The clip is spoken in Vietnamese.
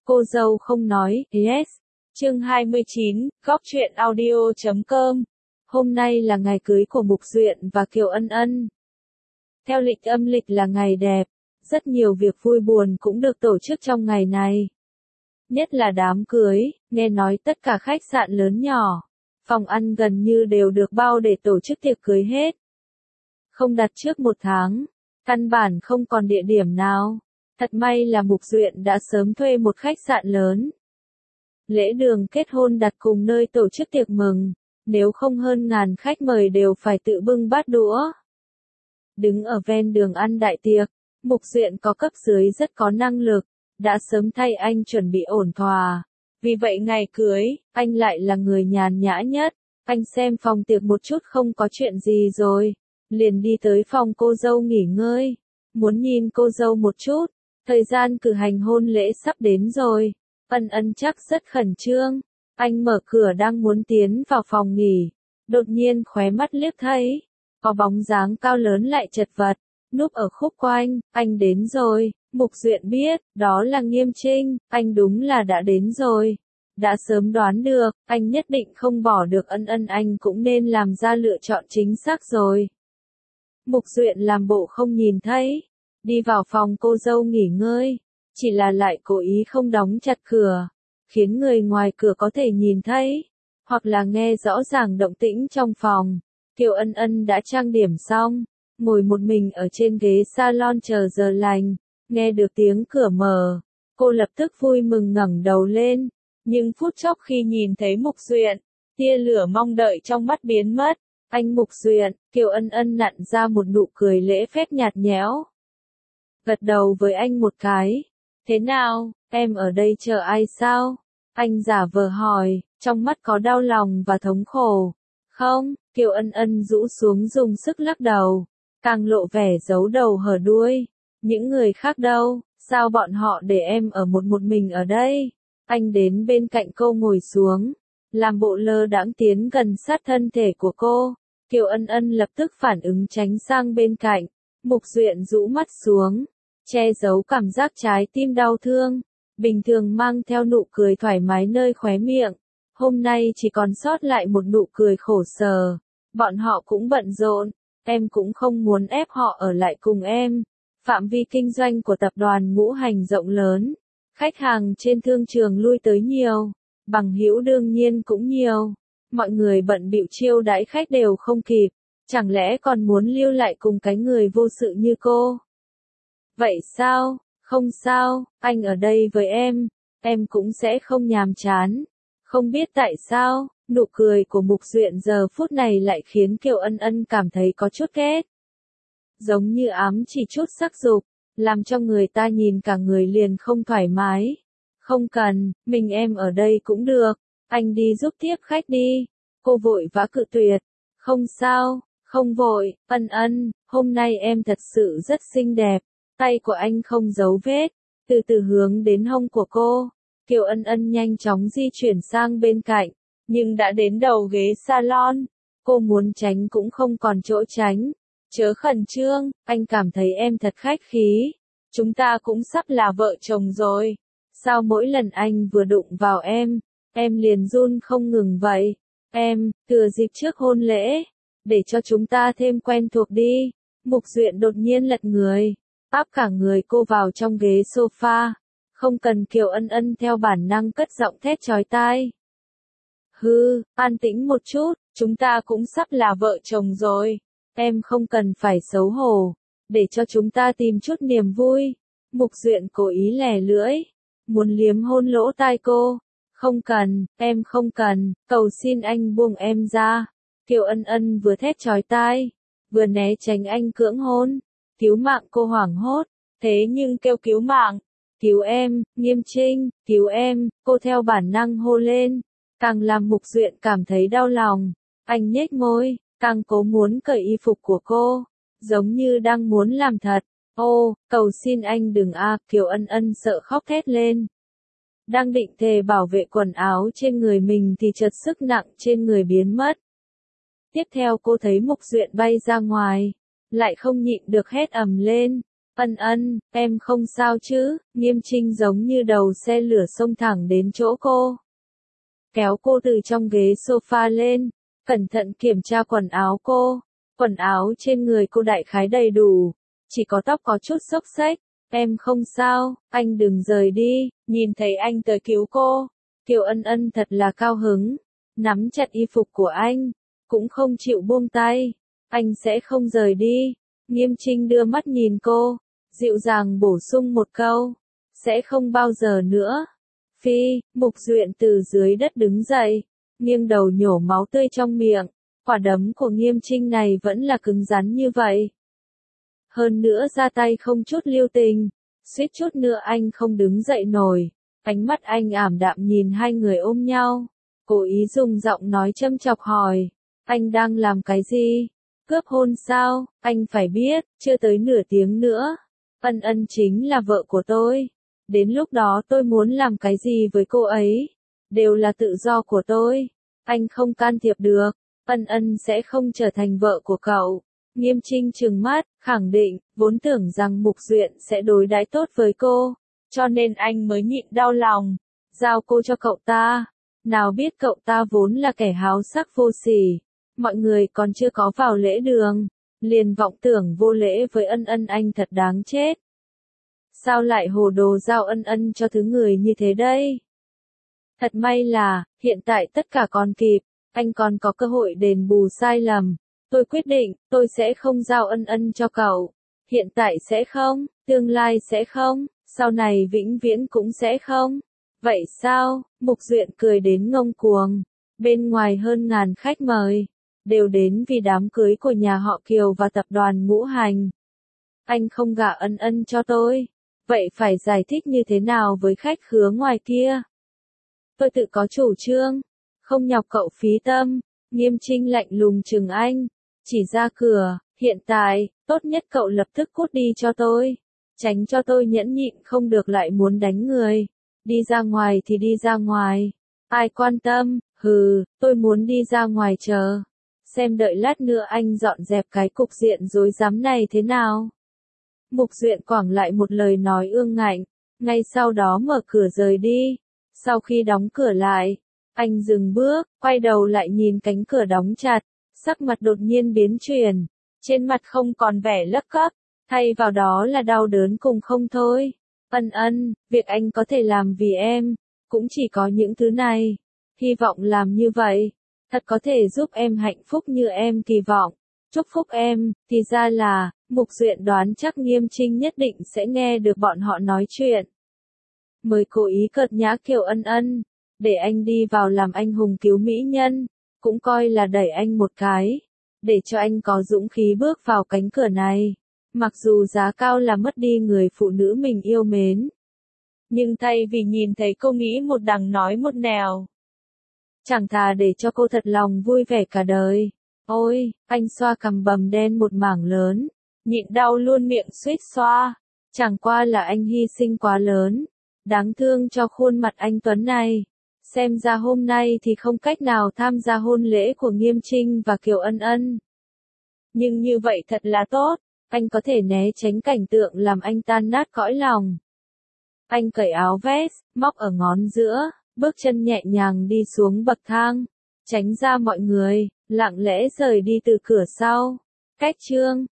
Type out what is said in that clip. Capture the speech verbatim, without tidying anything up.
Cô dâu không nói, yes. Chương hai mươi chín, góc truyện audio chấm com. Hôm nay là ngày cưới của Mục Duyện và Kiều Ân Ân. Theo lịch âm lịch là ngày đẹp, rất nhiều việc vui buồn cũng được tổ chức trong ngày này. Nhất là đám cưới, nghe nói tất cả khách sạn lớn nhỏ, phòng ăn gần như đều được bao để tổ chức tiệc cưới hết. Không đặt trước một tháng, căn bản không còn địa điểm nào. Thật may là Mục Duyện đã sớm thuê một khách sạn lớn. Lễ đường kết hôn đặt cùng nơi tổ chức tiệc mừng, nếu không hơn ngàn khách mời đều phải tự bưng bát đũa. Đứng ở ven đường ăn đại tiệc, Mục Duyện có cấp dưới rất có năng lực, đã sớm thay anh chuẩn bị ổn thỏa. Vì vậy ngày cưới, anh lại là người nhàn nhã nhất. Anh xem phòng tiệc một chút không có chuyện gì rồi, liền đi tới phòng cô dâu nghỉ ngơi. Muốn nhìn cô dâu một chút, thời gian cử hành hôn lễ sắp đến rồi. Ân Ân chắc rất khẩn trương. Anh mở cửa đang muốn tiến vào phòng nghỉ, đột nhiên khóe mắt liếc thấy có bóng dáng cao lớn lại chật vật, núp ở khúc quanh. Anh đến rồi. Mục Duyện biết, đó là Nghiêm Trinh. Anh đúng là đã đến rồi. Đã sớm đoán được, anh nhất định không bỏ được Ân Ân, anh cũng nên làm ra lựa chọn chính xác rồi. Mục Duyện làm bộ không nhìn thấy, đi vào phòng cô dâu nghỉ ngơi, chỉ là lại cố ý không đóng chặt cửa, khiến người ngoài cửa có thể nhìn thấy, hoặc là nghe rõ ràng động tĩnh trong phòng. Kiều Ân Ân đã trang điểm xong, ngồi một mình ở trên ghế salon chờ giờ lành, nghe được tiếng cửa mở, cô lập tức vui mừng ngẩng đầu lên, nhưng phút chốc khi nhìn thấy Mục Duyện, tia lửa mong đợi trong mắt biến mất. Anh Mục Duyện, Kiều Ân Ân nặn ra một nụ cười lễ phép nhạt nhẽo. Gật đầu với anh một cái. Thế nào, em ở đây chờ ai sao? Anh giả vờ hỏi, trong mắt có đau lòng và thống khổ. Không, Kiều Ân Ân rũ xuống dùng sức lắc đầu, càng lộ vẻ giấu đầu hở đuôi. Những người khác đâu, sao bọn họ để em ở một một mình ở đây? Anh đến bên cạnh cô ngồi xuống, làm bộ lơ đãng tiến gần sát thân thể của cô. Kiều Ân Ân lập tức phản ứng tránh sang bên cạnh. Mục Duyện rũ mắt xuống, che giấu cảm giác trái tim đau thương, bình thường mang theo nụ cười thoải mái nơi khóe miệng, hôm nay chỉ còn sót lại một nụ cười khổ sở. Bọn họ cũng bận rộn, em cũng không muốn ép họ ở lại cùng em. Phạm vi kinh doanh của tập đoàn Ngũ Hành rộng lớn, khách hàng trên thương trường lui tới nhiều, bằng hữu đương nhiên cũng nhiều. Mọi người bận bịu chiêu đãi khách đều không kịp, chẳng lẽ còn muốn lưu lại cùng cái người vô sự như cô? Vậy sao? Không sao, anh ở đây với em, em cũng sẽ không nhàm chán. Không biết tại sao, nụ cười của Mục Duyện giờ phút này lại khiến Kiều Ân Ân cảm thấy có chút ghét. Giống như ám chỉ chút sắc dục, làm cho người ta nhìn cả người liền không thoải mái. Không cần, mình em ở đây cũng được, anh đi giúp tiếp khách đi. Cô vội vã cự tuyệt. Không sao, không vội, Ân Ân, hôm nay em thật sự rất xinh đẹp. Tay của anh không giấu vết, từ từ hướng đến hông của cô. Kiều Ân Ân nhanh chóng di chuyển sang bên cạnh, nhưng đã đến đầu ghế salon. Cô muốn tránh cũng không còn chỗ tránh. Chớ khẩn trương, anh cảm thấy em thật khách khí. Chúng ta cũng sắp là vợ chồng rồi. Sao mỗi lần anh vừa đụng vào em, em liền run không ngừng vậy? Em, thừa dịp trước hôn lễ, để cho chúng ta thêm quen thuộc đi. Mục Duyện đột nhiên lật người, áp cả người cô vào trong ghế sofa. Không cần. Kiều Ân Ân theo bản năng cất giọng thét chói tai. Hừ, an tĩnh một chút, chúng ta cũng sắp là vợ chồng rồi. Em không cần phải xấu hổ, để cho chúng ta tìm chút niềm vui. Mục Duyện cố ý lè lưỡi, muốn liếm hôn lỗ tai cô. Không cần, em không cần, cầu xin anh buông em ra. Kiều Ân Ân vừa thét chói tai, vừa né tránh anh cưỡng hôn. Cứu mạng, cô hoảng hốt, thế nhưng kêu cứu mạng, cứu em, Nghiêm Trinh, cứu em, cô theo bản năng hô lên, càng làm Mục Duyện cảm thấy đau lòng. Anh nhếch môi, càng cố muốn cởi y phục của cô, giống như đang muốn làm thật. Ô, cầu xin anh đừng a. Kiều Ân Ân sợ khóc thét lên. Đang định thề bảo vệ quần áo trên người mình thì chợt sức nặng trên người biến mất. Tiếp theo cô thấy Mục Duyện bay ra ngoài, lại không nhịn được hét ầm lên. Ân Ân, em không sao chứ? Nghiêm Trinh giống như đầu xe lửa xông thẳng đến chỗ cô. Kéo cô từ trong ghế sofa lên, cẩn thận kiểm tra quần áo cô. Quần áo trên người cô đại khái đầy đủ, chỉ có tóc có chút xốc xếch. Em không sao, anh đừng rời đi. Nhìn thấy anh tới cứu cô, Kiều Ân Ân thật là cao hứng, nắm chặt y phục của anh, cũng không chịu buông tay. Anh sẽ không rời đi. Nghiêm Trinh đưa mắt nhìn cô, dịu dàng bổ sung một câu, sẽ không bao giờ nữa. Phi, Mục Duyện từ dưới đất đứng dậy, nghiêng đầu nhổ máu tươi trong miệng. Quả đấm của Nghiêm Trinh này vẫn là cứng rắn như vậy. Hơn nữa ra tay không chút lưu tình, suýt chút nữa anh không đứng dậy nổi. Ánh mắt anh ảm đạm nhìn hai người ôm nhau, cố ý dùng giọng nói châm chọc hỏi, anh đang làm cái gì? Cướp hôn sao? Anh phải biết, chưa tới nửa tiếng nữa, Ân Ân chính là vợ của tôi. Đến lúc đó tôi muốn làm cái gì với cô ấy, đều là tự do của tôi. Anh không can thiệp được. Ân Ân sẽ không trở thành vợ của cậu. Nghiêm Trinh trừng mắt, khẳng định, vốn tưởng rằng Mục Duyện sẽ đối đãi tốt với cô, cho nên anh mới nhịn đau lòng, giao cô cho cậu ta. Nào biết cậu ta vốn là kẻ háo sắc vô sỉ, mọi người còn chưa có vào lễ đường, liền vọng tưởng vô lễ với Ân Ân. Anh thật đáng chết. Sao lại hồ đồ giao Ân Ân cho thứ người như thế đây? Thật may là, hiện tại tất cả còn kịp, anh còn có cơ hội đền bù sai lầm. Tôi quyết định, tôi sẽ không giao Ân Ân cho cậu. Hiện tại sẽ không, tương lai sẽ không, sau này vĩnh viễn cũng sẽ không. Vậy sao? Mục Duyện cười đến ngông cuồng. Bên ngoài hơn ngàn khách mời, đều đến vì đám cưới của nhà họ Kiều và tập đoàn Ngũ Hành. Anh không gả Ân Ân cho tôi. Vậy phải giải thích như thế nào với khách khứa ngoài kia? Tôi tự có chủ trương, không nhọc cậu phí tâm. Nghiêm Trinh lạnh lùng chừng anh, chỉ ra cửa, hiện tại, tốt nhất cậu lập tức cút đi cho tôi. Tránh cho tôi nhẫn nhịn không được lại muốn đánh người. Đi ra ngoài thì đi ra ngoài. Ai quan tâm, hừ, tôi muốn đi ra ngoài chờ. Xem đợi lát nữa anh dọn dẹp cái cục diện rối rắm này thế nào. Mục Duyện quẳng lại một lời nói ương ngạnh, ngay sau đó mở cửa rời đi. Sau khi đóng cửa lại, anh dừng bước, quay đầu lại nhìn cánh cửa đóng chặt, sắc mặt đột nhiên biến chuyển, trên mặt không còn vẻ lấc cấc, thay vào đó là đau đớn cùng không thôi. Ân Ân, việc anh có thể làm vì em, cũng chỉ có những thứ này. Hy vọng làm như vậy, thật có thể giúp em hạnh phúc như em kỳ vọng. Chúc phúc em. Thì ra là, Mục Duyện đoán chắc Nghiêm Trinh nhất định sẽ nghe được bọn họ nói chuyện. Mới cố ý cợt nhã Kiều Ân Ân, để anh đi vào làm anh hùng cứu mỹ nhân, cũng coi là đẩy anh một cái, để cho anh có dũng khí bước vào cánh cửa này. Mặc dù giá cao là mất đi người phụ nữ mình yêu mến, nhưng thay vì nhìn thấy cô nghĩ một đằng nói một nẻo, chẳng thà để cho cô thật lòng vui vẻ cả đời. Ôi, anh xoa cằm bầm đen một mảng lớn, nhịn đau luôn miệng suýt xoa. Chẳng qua là anh hy sinh quá lớn, đáng thương cho khuôn mặt anh tuấn này. Xem ra hôm nay thì không cách nào tham gia hôn lễ của Nghiêm Trinh và Kiều Ân Ân. Nhưng như vậy thật là tốt, anh có thể né tránh cảnh tượng làm anh tan nát cõi lòng. Anh cởi áo vest, móc ở ngón giữa, bước chân nhẹ nhàng đi xuống bậc thang, tránh ra mọi người, lặng lẽ rời đi từ cửa sau. Cách chương